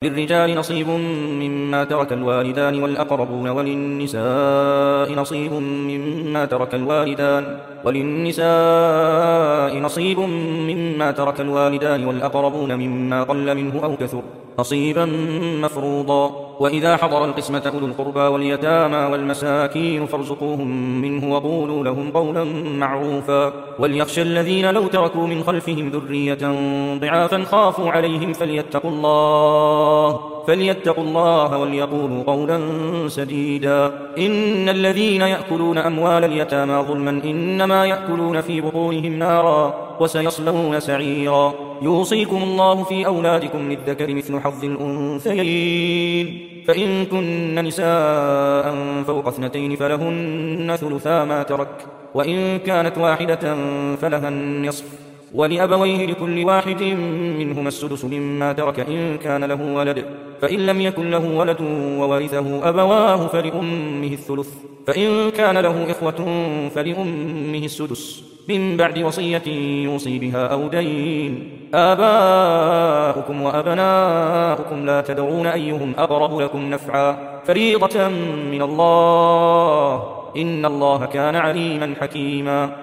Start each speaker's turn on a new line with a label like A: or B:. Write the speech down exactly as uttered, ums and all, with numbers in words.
A: للرجال نصيب مما ترك الوالدان والأقربون وللنساء نصيب مما ترك الوالدان وللنساء نصيب مما ترك الوالدان والأقربون مما قل منه أو كثر نصيبا مفروضا. وإذا حضر القسمة أولو القربى واليتامى والمساكين فارزقوهم منه وقولوا لهم قولا معروفا. وليخشى الذين لو تركوا من خلفهم ذرية ضعافا خافوا عليهم فليتقوا الله فليتقوا الله وليقولوا قولا سديدا. إن الذين يأكلون أموال اليتامى ظلما إنما يأكلون في بطونهم نارا وسيصلون سعيرا. يوصيكم الله في أولادكم للذكر مثل حظ الأنثيين فإن كن نساء فوق اثنتين فلهن ثلثا ما ترك وإن كانت واحدة فلها النصف ولأبويه لكل واحد منهما السدس مما ترك إن كان له ولد فإن لم يكن له ولد وورثه أبواه فلأمه الثلث فإن كان له إخوة فلأمه السدس من بعد وصية يوصي بها أو دين. آباؤكم وأبناؤكم لا تدرون أيهم أقرب لكم نفعا فريضة من الله إن الله كان عليما حكيما.